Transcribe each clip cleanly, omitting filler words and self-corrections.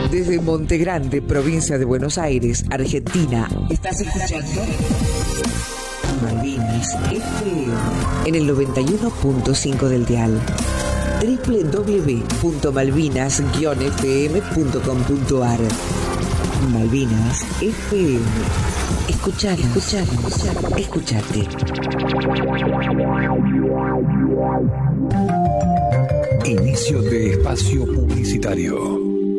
Desde Monte Grande, provincia de Buenos Aires, Argentina. ¿Estás escuchando? Malvinas FM en el 91.5 del dial. www.malvinas-fm.com.ar. Malvinas FM. Escuchate. Inicio de espacio publicitario.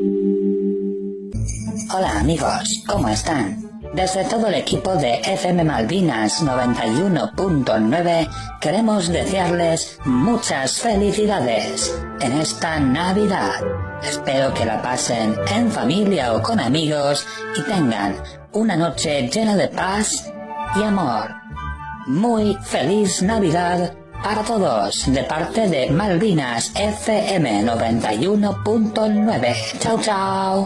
Hola amigos, ¿cómo están? Desde todo el equipo de FM Malvinas 91.9 queremos desearles muchas felicidades en esta Navidad. Espero que la pasen en familia o con amigos y tengan una noche llena de paz y amor. Muy feliz Navidad para todos de parte de Malvinas FM 91.9. Chao, chao.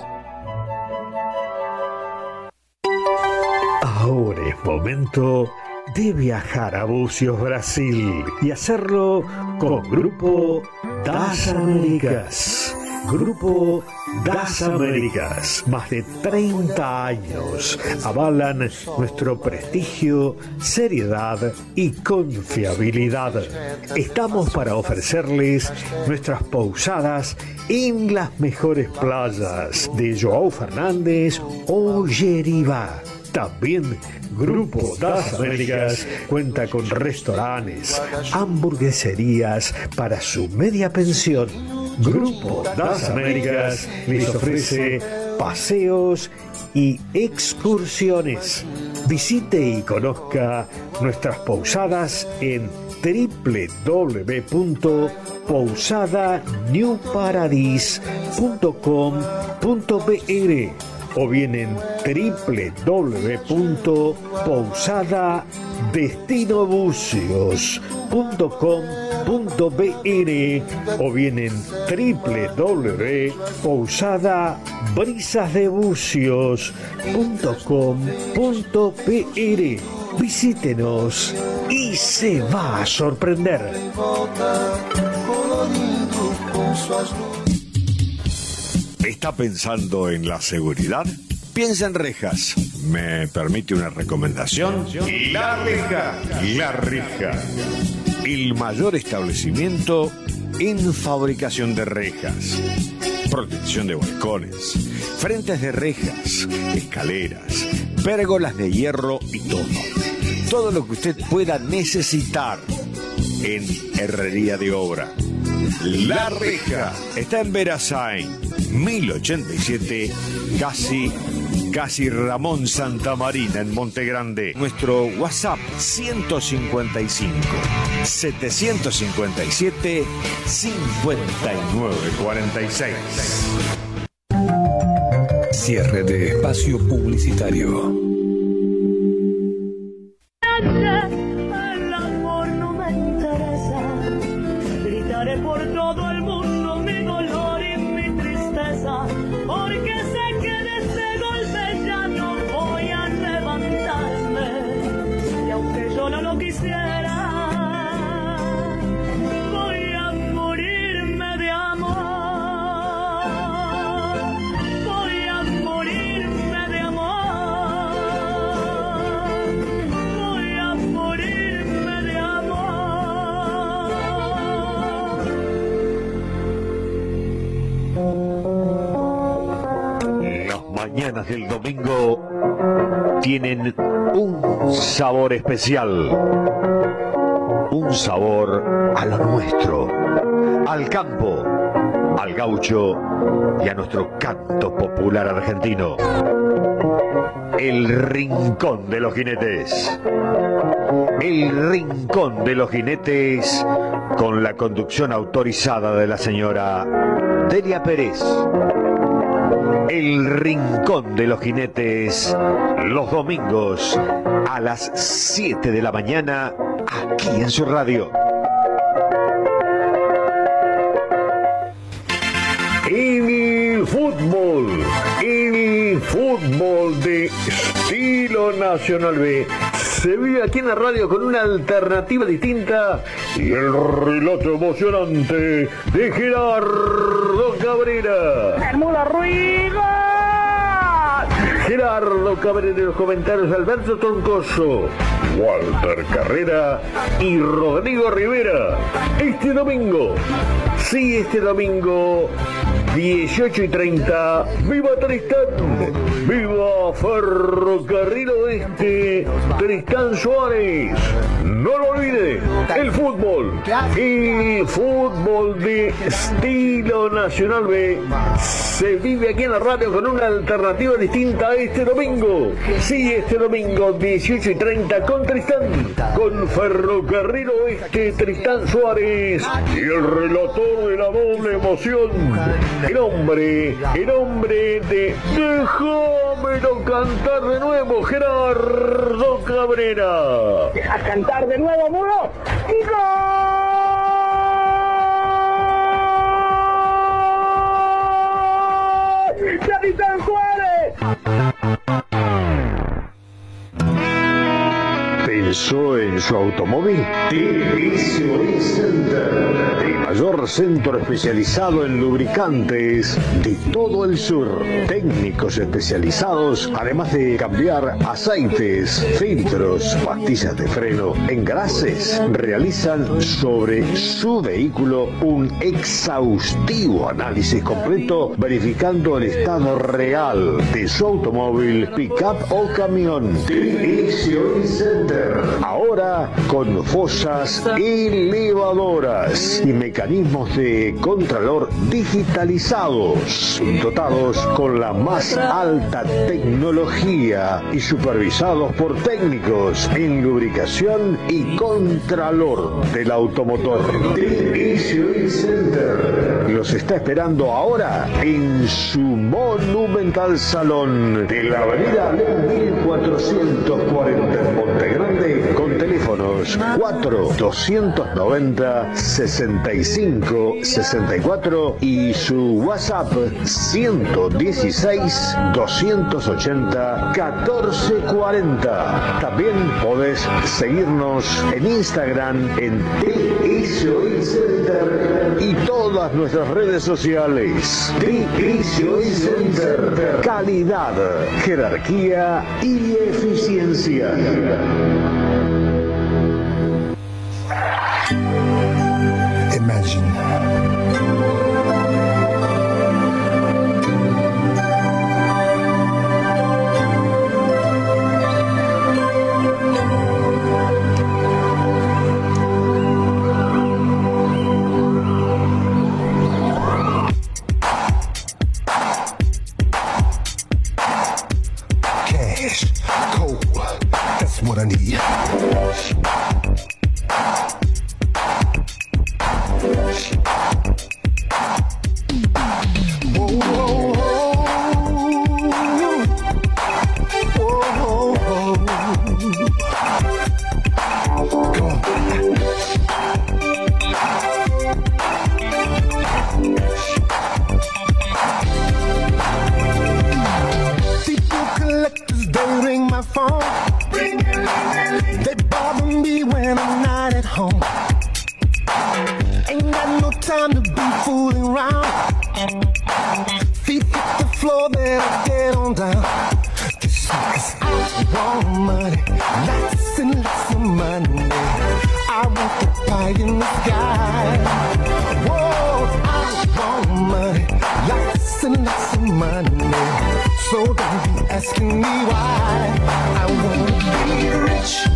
Ahora es momento de viajar a Bucios, Brasil, y hacerlo con Grupo Das Américas. Grupo Das Américas, más de 30 años, avalan nuestro prestigio, seriedad y confiabilidad. Estamos para ofrecerles nuestras pousadas en las mejores playas de João Fernández o Yeribá. También Grupo Das Américas cuenta con restaurantes, hamburgueserías para su media pensión. Grupo Das Américas les ofrece paseos y excursiones. Visite y conozca nuestras pousadas en www.pousadanewparadis.com.br o bien en www.pousadadestinobucios.com.br o bien en www.pousadabrisasdebucios.com.br. Visítenos y se va a sorprender. ¿Está pensando en la seguridad? Piensa en Rejas. ¿Me permite una recomendación? La Reja. La Reja. El mayor establecimiento en fabricación de rejas, protección de balcones, frentes de rejas, escaleras, pérgolas de hierro y todo. Todo lo que usted pueda necesitar en herrería de obra. La Reja está en Verazain, 1087, casi Ramón Santamarina, en Monte Grande. Nuestro WhatsApp 155 757 5946. Cierre de espacio publicitario. El amor no me interesa, gritaré por todo el mundo mi dolor y mi tristeza, porque sé que de este golpe ya no voy a levantarme, y aunque yo no lo quisiera, voy a morirme de amor, voy a morirme de amor, voy a morirme de amor. Las mañanas del domingo tienen un sabor especial, un sabor a lo nuestro, al campo, al gaucho y a nuestro canto popular argentino. El Rincón de los Jinetes. El Rincón de los Jinetes, con la conducción autorizada de la señora Delia Pérez. El Rincón de los Jinetes, los domingos a las 7 de la mañana, aquí en su radio. El fútbol de estilo Nacional B se vive aquí en la radio con una alternativa distinta y el relato emocionante de Gerardo Cabrera. ¡El Mula Ruiz! Gerardo Cabrera en los comentarios, Alberto Troncoso, Walter Carrera y Rodrigo Rivera. Este domingo, 18:30, ¡viva Tristán! ¡Viva Ferrocarril Oeste! Tristán Suárez. No lo olvide, el fútbol de estilo Nacional B se vive aquí en la radio con una alternativa distinta este domingo. Sí, este domingo 18:30 con Tristán, con Ferrocarril Oeste, Tristán Suárez y el relator de la doble emoción, el hombre de Déjamelo cantar de nuevo, Gerardo Cabrera. A cantar de nuevo, mudo. ¡Y gol! ¡Capitán Juárez! ¿Pensó en su automóvil? TXOI Center, el mayor centro especializado en lubricantes de todo el sur. Técnicos especializados, además de cambiar aceites, filtros, pastillas de freno, engrases, realizan sobre su vehículo un exhaustivo análisis completo, verificando el estado real de su automóvil, pickup o camión. TXOI Center. Ahora con fosas elevadoras y mecanismos de contralor digitalizados, dotados con la más alta tecnología y supervisados por técnicos en lubricación y contralor del automotor. TXOI Center los está esperando ahora en su monumental salón de la avenida 1440 en Montegrande, con teléfonos 4-290-65-64 y su WhatsApp 116-280-1440. También podés seguirnos en Instagram en TXOI Center y todas nuestras redes sociales. TXOI Center. Calidad, jerarquía y eficiencia. Imagine cash, cold, that's what I need. They bother me when I'm not at home. Ain't got no time to be fooling around. Feet hit the floor, better get on down. Cause I want money, lots and lots of money. I want the pie in the sky. Whoa, I want money, lots and lots of money. So don't be asking me why. I wanna be rich.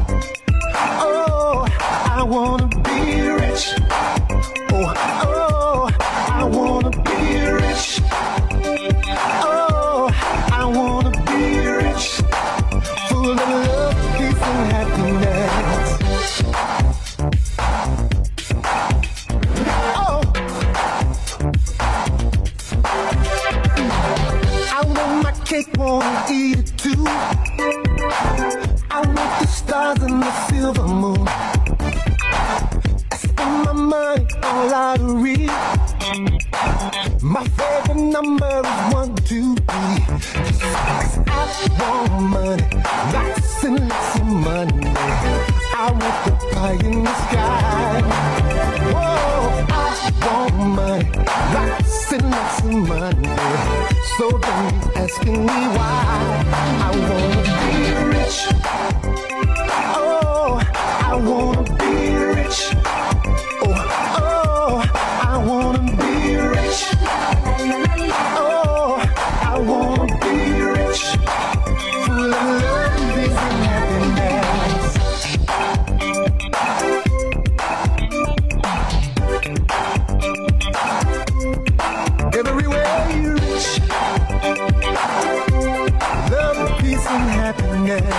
Oh, I wanna be rich. Oh, I wanna be rich. Oh, I wanna be rich. Full of love, peace and happiness. Oh, I want my cake, wanna eat it too. I want the stars and the silver moon. I spend my money on lottery. My favorite number is 1, 2, 3. 'Cause I want money, lots and lots of money. I want the pie in the sky. Whoa, I want money, lots and lots of money. So don't be asking me why. I wanna be rich. Oh, I wanna be rich. Oh, I wanna be rich. Oh, I wanna be rich. Full of love, peace, and happiness. Everywhere you reach, love, peace, and happiness.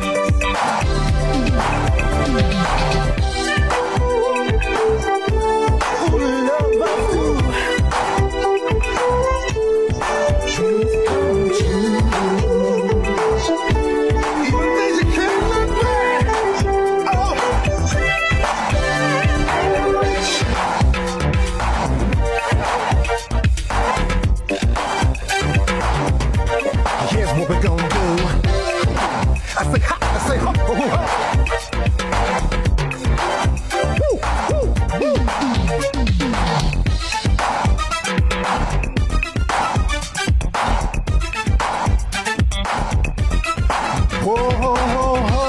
What we gonna do? I say ha, I say ho, ho, ho. Woo, woo, woo. Whoa, ho, ho.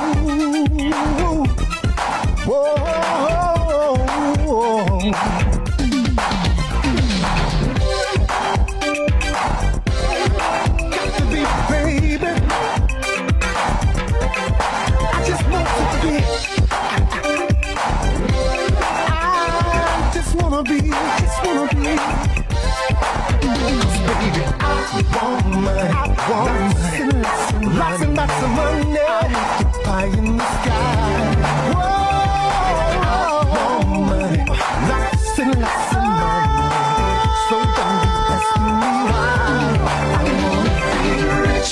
Whoa, ho. Baby, I just want to be. I just wanna be. Cause baby, I want money. Lots and lots of money. I want the pie in the sky. Whoa, I want money. Lots and lots of money. So don't be asking me why. I wanna be rich.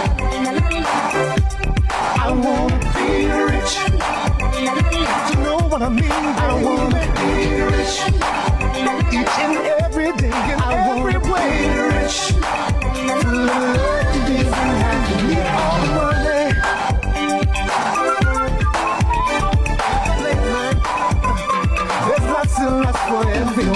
I wanna be rich. You know what I mean? I wanna be rich. Each and every day in every way. Rich. Love, peace, and happiness. All the money. There's lots and lots for everyone.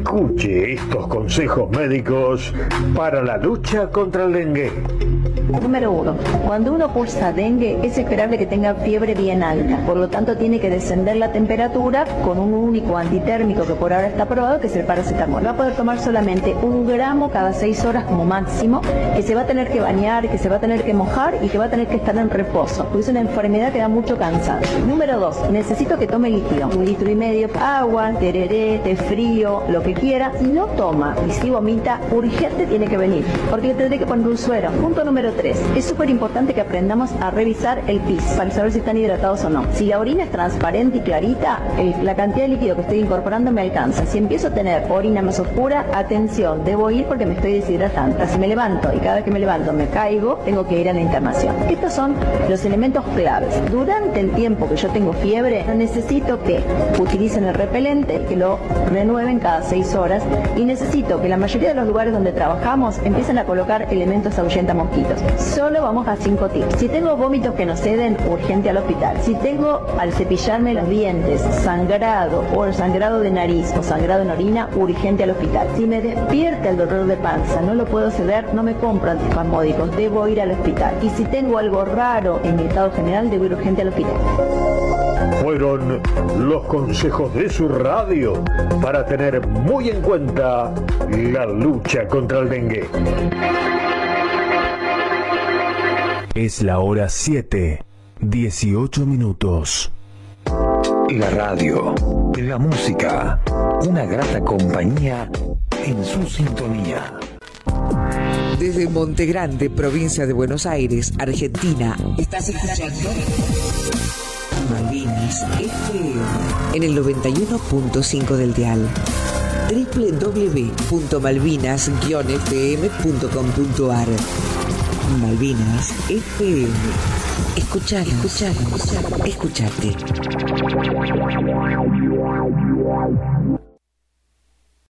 Escuche estos consejos médicos para la lucha contra el dengue. Número 1. Cuando uno cursa dengue es esperable que tenga fiebre bien alta, por lo tanto tiene que descender la temperatura con un único antitérmico que por ahora está aprobado, que es el paracetamol. Va a poder tomar solamente 1 gramo cada 6 horas como máximo, que se va a tener que bañar, que se va a tener que mojar y que va a tener que estar en reposo, porque es una enfermedad que da mucho cansancio. Número 2. Necesito que tome líquido, 1,5 litros, agua, tereré, té frío, lo que quiera. Si no toma y si vomita, urgente tiene que venir, porque le tendré que poner un suero. Punto número 3. Es súper importante que aprendamos a revisar el pis para saber si están hidratados o no. Si la orina es transparente y clarita, la cantidad de líquido que estoy incorporando me alcanza. Si empiezo a tener orina más oscura, atención, debo ir porque me estoy deshidratando. Si me levanto y cada vez que me levanto me caigo, tengo que ir a la internación. Estos son los elementos claves. Durante el tiempo que yo tengo fiebre, necesito que utilicen el repelente, que lo renueven cada 6 horas, y necesito que la mayoría de los lugares donde trabajamos empiecen a colocar elementos ahuyentamosquitos. Solo vamos a 5 tips. Si tengo vómitos que no ceden, urgente al hospital. Si tengo al cepillarme los dientes sangrado o sangrado de nariz o sangrado en orina, urgente al hospital. Si me despierta el dolor de panza, no lo puedo ceder, no me compro antispasmódicos, debo ir al hospital. Y si tengo algo raro en mi estado general, debo ir urgente al hospital. Fueron los consejos de su radio para tener muy en cuenta la lucha contra el dengue. Es la hora 7:18. La radio, la música, una grata compañía en su sintonía. Desde Monte Grande, provincia de Buenos Aires, Argentina, estás escuchando Malvinas FM en el 91.5 del dial. www.malvinas-fm.com.ar. Malvinas FM. Escuchate.